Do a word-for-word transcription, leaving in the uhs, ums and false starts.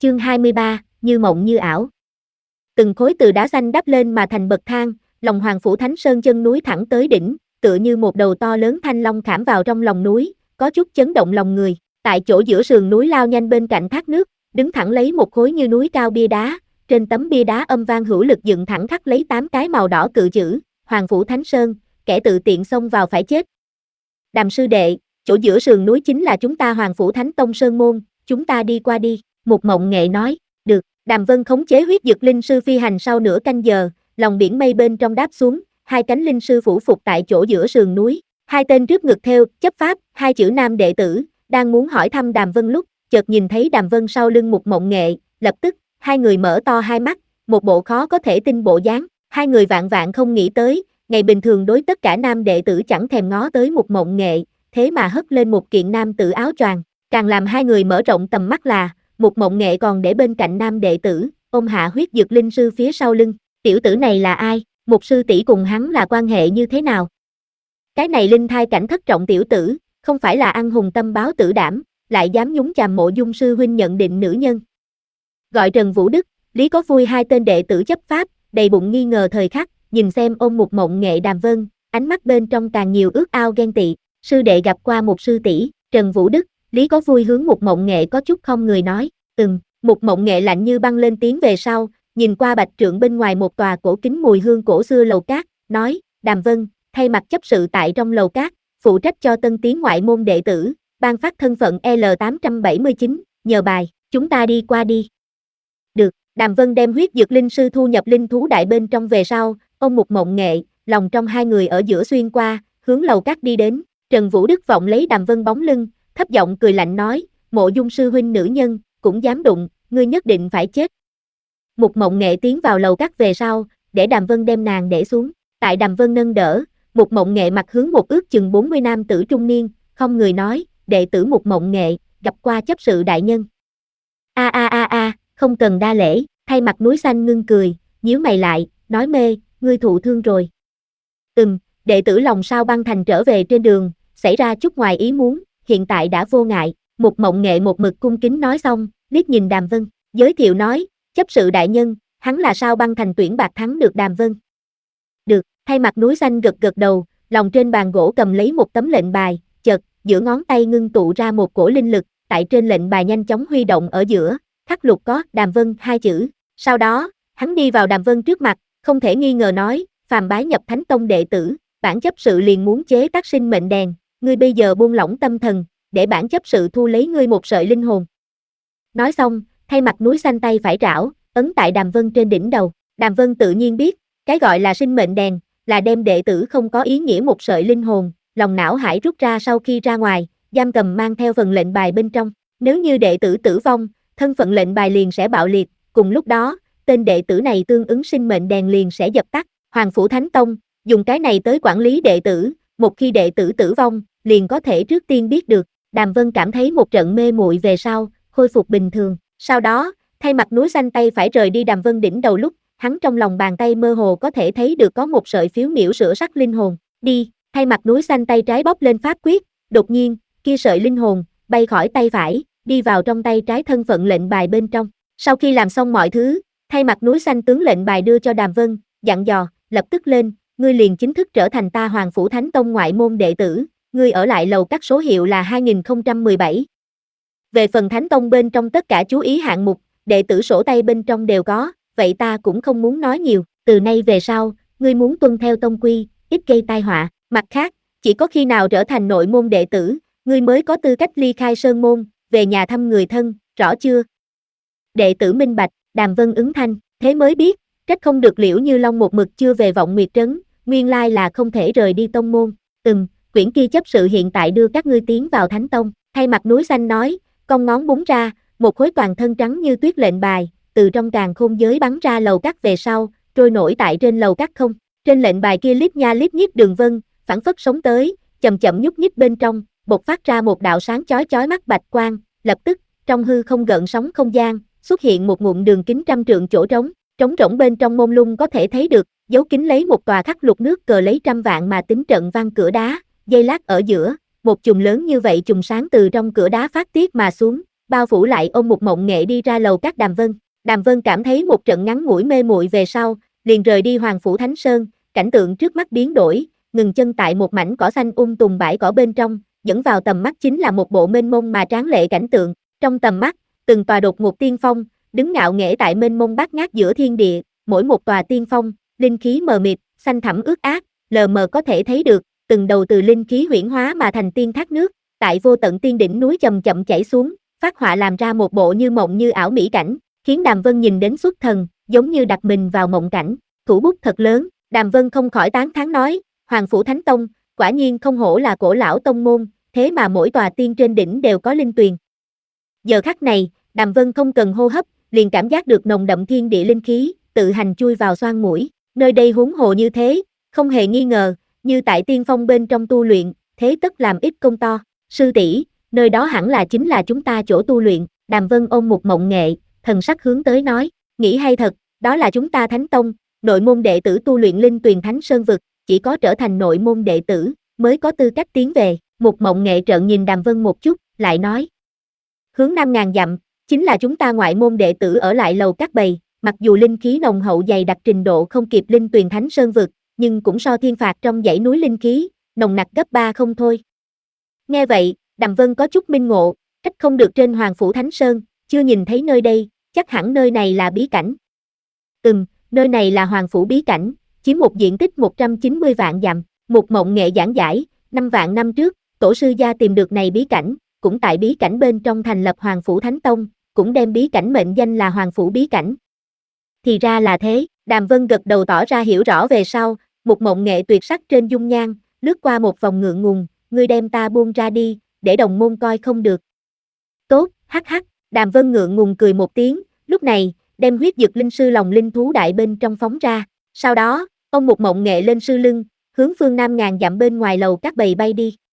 Chương hai mươi ba, như mộng như ảo. Từng khối từ đá xanh đắp lên mà thành bậc thang, lòng Hoàng Phủ Thánh Sơn chân núi thẳng tới đỉnh, tựa như một đầu to lớn thanh long khảm vào trong lòng núi, có chút chấn động lòng người. Tại chỗ giữa sườn núi lao nhanh bên cạnh thác nước, đứng thẳng lấy một khối như núi cao bia đá, trên tấm bia đá âm vang hữu lực dựng thẳng khắc lấy tám cái màu đỏ cự chữ, Hoàng Phủ Thánh Sơn, kẻ tự tiện xông vào phải chết. Đàm sư đệ, chỗ giữa sườn núi chính là chúng ta Hoàng Phủ Thánh Tông Sơn môn, chúng ta đi qua đi. Mục Mộng Nghệ nói, được. Đàm Vân khống chế huyết dực linh sư phi hành sau nửa canh giờ, lòng biển mây bên trong đáp xuống, hai cánh linh sư phủ phục tại chỗ giữa sườn núi. Hai tên trước ngực theo, chấp pháp, hai chữ nam đệ tử, đang muốn hỏi thăm Đàm Vân lúc, chợt nhìn thấy Đàm Vân sau lưng Mục Mộng Nghệ, lập tức, hai người mở to hai mắt, một bộ khó có thể tin bộ dáng. Hai người vạn vạn không nghĩ tới, ngày bình thường đối tất cả nam đệ tử chẳng thèm ngó tới Mục Mộng Nghệ, thế mà hất lên một kiện nam tử áo choàng. Càng làm hai người mở rộng tầm mắt là, Mục Mộng Nghệ còn để bên cạnh nam đệ tử, ôm hạ huyết dực linh sư phía sau lưng. Tiểu tử này là ai? Một sư tỷ cùng hắn là quan hệ như thế nào? Cái này linh thai cảnh thất trọng tiểu tử, không phải là ăn hùng tâm báo tử đảm, lại dám nhúng chàm Mộ Dung sư huynh nhận định nữ nhân. Gọi Trần Vũ Đức, Lý Có Vui hai tên đệ tử chấp pháp, đầy bụng nghi ngờ thời khắc, nhìn xem ôm Mục Mộng Nghệ Đàm Vân, ánh mắt bên trong càng nhiều ước ao ghen tị. Sư đệ gặp qua một sư tỷ. Trần Vũ Đức, Lý Có Vui hướng Mục Mộng Nghệ có chút không người nói, ừm. Mục Mộng Nghệ lạnh như băng lên tiếng về sau, nhìn qua bạch trượng bên ngoài một tòa cổ kính mùi hương cổ xưa lầu cát, nói, Đàm Vân, thay mặt chấp sự tại trong lầu cát, phụ trách cho tân tiến ngoại môn đệ tử, ban phát thân phận L tám trăm bảy mươi chín, nhờ bài, chúng ta đi qua đi. Được. Đàm Vân đem huyết dược linh sư thu nhập linh thú đại bên trong về sau, ông Mục Mộng Nghệ, lòng trong hai người ở giữa xuyên qua, hướng lầu cát đi đến. Trần Vũ Đức vọng lấy Đàm Vân bóng lưng, thấp giọng cười lạnh nói, Mộ Dung sư huynh nữ nhân, cũng dám đụng, ngươi nhất định phải chết. Mục Mộng Nghệ tiến vào lầu cát về sau, để Đàm Vân đem nàng để xuống. Tại Đàm Vân nâng đỡ, Mục Mộng Nghệ mặt hướng một ước chừng bốn mươi nam tử trung niên, không người nói, đệ tử Mục Mộng Nghệ, gặp qua chấp sự đại nhân. A a a a, không cần đa lễ. Thay mặt núi xanh ngưng cười, nhíu mày lại, nói mê, ngươi thụ thương rồi. Ừm, đệ tử lòng sao băng thành trở về trên đường, xảy ra chút ngoài ý muốn, hiện tại đã vô ngại. Mục Mộng Nghệ một mực cung kính nói xong, liếc nhìn Đàm Vân, giới thiệu nói, chấp sự đại nhân, hắn là sao băng thành tuyển bạc thắng được Đàm Vân. Được. Thay mặt núi xanh gật gật đầu, lòng trên bàn gỗ cầm lấy một tấm lệnh bài, chợt, giữa ngón tay ngưng tụ ra một cổ linh lực, tại trên lệnh bài nhanh chóng huy động ở giữa, khắc lục có Đàm Vân hai chữ. Sau đó, hắn đi vào Đàm Vân trước mặt, không thể nghi ngờ nói, phàm bái nhập Thánh Tông đệ tử, bản chấp sự liền muốn chế tác sinh mệnh đèn, ngươi bây giờ buông lỏng tâm thần, để bản chấp sự thu lấy ngươi một sợi linh hồn. Nói xong, thay mặt núi xanh tay phải trảo, ấn tại Đàm Vân trên đỉnh đầu. Đàm Vân tự nhiên biết, cái gọi là sinh mệnh đèn, là đem đệ tử không có ý nghĩa một sợi linh hồn, lòng não hải rút ra sau khi ra ngoài, giam cầm mang theo phần lệnh bài bên trong. Nếu như đệ tử tử vong, thân phận lệnh bài liền sẽ bạo liệt, cùng lúc đó, tên đệ tử này tương ứng sinh mệnh đèn liền sẽ dập tắt. Hoàng Phủ Thánh Tông, dùng cái này tới quản lý đệ tử, một khi đệ tử tử vong, liền có thể trước tiên biết được. Đàm Vân cảm thấy một trận mê muội về sau, khôi phục bình thường. Sau đó, thay mặt núi xanh tay phải rời đi Đàm Vân đỉnh đầu lúc, hắn trong lòng bàn tay mơ hồ có thể thấy được có một sợi phiếu miểu sữa sắc linh hồn. Đi. Thay mặt núi xanh tay trái bóp lên pháp quyết, đột nhiên, kia sợi linh hồn bay khỏi tay phải, đi vào trong tay trái thân phận lệnh bài bên trong. Sau khi làm xong mọi thứ, thay mặt núi xanh tướng lệnh bài đưa cho Đàm Vân, dặn dò, lập tức lên, ngươi liền chính thức trở thành ta Hoàng Phủ Thánh Tông ngoại môn đệ tử, ngươi ở lại lầu các số hiệu là hai nghìn không trăm mười bảy. Về phần Thánh Tông bên trong tất cả chú ý hạng mục, đệ tử sổ tay bên trong đều có, vậy ta cũng không muốn nói nhiều, từ nay về sau, ngươi muốn tuân theo tông quy, ít gây tai họa. Mặt khác, chỉ có khi nào trở thành nội môn đệ tử, ngươi mới có tư cách ly khai sơn môn, về nhà thăm người thân, rõ chưa? Đệ tử minh bạch. Đàm Vân ứng thanh, thế mới biết, trách không được Liễu Như Long một mực chưa về Vọng Nguyệt Trấn, nguyên lai là không thể rời đi tông môn. Ừm, quyển kia chấp sự hiện tại đưa các ngươi tiến vào Thánh Tông. Thay mặt núi xanh nói, cong ngón búng ra, một khối toàn thân trắng như tuyết lệnh bài, từ trong càn khôn giới bắn ra lầu cát về sau, trôi nổi tại trên lầu cát không. Trên lệnh bài kia lít nha lít nhít đường vân, phảng phất sống tới, chậm chậm nhúc nhích bên trong, bộc phát ra một đạo sáng chói chói mắt bạch quang, lập tức, trong hư không gợn sóng không gian, xuất hiện một ngụm đường kính trăm trượng chỗ trống, trống rỗng bên trong mông lung có thể thấy được, dấu kín lấy một tòa khắc lục nước cờ lấy trăm vạn mà tính trận văn cửa đá, dây lát ở giữa, một chùm lớn như vậy chùm sáng từ trong cửa đá phát tiết mà xuống, bao phủ lại ôm một mộng nghệ đi ra lầu các Đàm Vân. Đàm Vân cảm thấy một trận ngắn ngủi mê muội về sau, liền rời đi Hoàng Phủ Thánh Sơn, cảnh tượng trước mắt biến đổi, ngừng chân tại một mảnh cỏ xanh um tùm bãi cỏ bên trong, dẫn vào tầm mắt chính là một bộ mênh mông mà tráng lệ cảnh tượng, trong tầm mắt, từng tòa đột ngột tiên phong, đứng ngạo nghễ tại mênh mông bát ngát giữa thiên địa, mỗi một tòa tiên phong, linh khí mờ mịt, xanh thẳm ướt át, lờ mờ có thể thấy được, từng đầu từ linh khí huyễn hóa mà thành tiên thác nước, tại vô tận tiên đỉnh núi chậm chậm chảy xuống, phát họa làm ra một bộ như mộng như ảo mỹ cảnh, khiến Đàm Vân nhìn đến xuất thần, giống như đặt mình vào mộng cảnh, thủ bút thật lớn, Đàm Vân không khỏi tán thán nói, Hoàng Phủ Thánh Tông, quả nhiên không hổ là cổ lão tông môn, thế mà mỗi tòa tiên trên đỉnh đều có linh tuyền. Giờ khắc này, Đàm Vân không cần hô hấp, liền cảm giác được nồng đậm thiên địa linh khí, tự hành chui vào xoang mũi, nơi đây huống hồ như thế, không hề nghi ngờ, như tại tiên phong bên trong tu luyện, thế tất làm ít công to, sư tỷ, nơi đó hẳn là chính là chúng ta chỗ tu luyện, Đàm Vân ôm một mộng nghệ, thần sắc hướng tới nói, nghĩ hay thật, đó là chúng ta Thánh Tông, nội môn đệ tử tu luyện linh tuyền Thánh Sơn Vực, chỉ có trở thành nội môn đệ tử, mới có tư cách tiến về, một mộng nghệ trợn nhìn Đàm Vân một chút, lại nói, hướng năm ngàn dặm, chính là chúng ta ngoại môn đệ tử ở lại lầu các bầy, mặc dù linh khí nồng hậu dày đặc trình độ không kịp linh tuyền Thánh Sơn Vực, nhưng cũng so thiên phạt trong dãy núi linh khí, nồng nặc gấp ba không thôi. Nghe vậy, Đàm Vân có chút minh ngộ, trách không được trên Hoàng Phủ Thánh Sơn, chưa nhìn thấy nơi đây, chắc hẳn nơi này là bí cảnh. Ừm, nơi này là Hoàng Phủ bí cảnh, chiếm một diện tích một trăm chín mươi vạn dặm, một mộng nghệ giảng giải, năm vạn năm trước, tổ sư gia tìm được này bí cảnh, cũng tại bí cảnh bên trong thành lập Hoàng Phủ Thánh Tông, cũng đem bí cảnh mệnh danh là Hoàng Phủ bí cảnh. Thì ra là thế, Đàm Vân gật đầu tỏ ra hiểu rõ về sau, một mộng nghệ tuyệt sắc trên dung nhan, lướt qua một vòng ngượng ngùng, ngươi đem ta buông ra đi, để đồng môn coi không được. Tốt, hắc hắc, Đàm Vân ngượng ngùng cười một tiếng, lúc này, đem huyết dực linh sư lòng linh thú đại bên trong phóng ra, sau đó, ông một mộng nghệ lên sư lưng, hướng phương nam ngàn dặm bên ngoài lầu các bầy bay đi.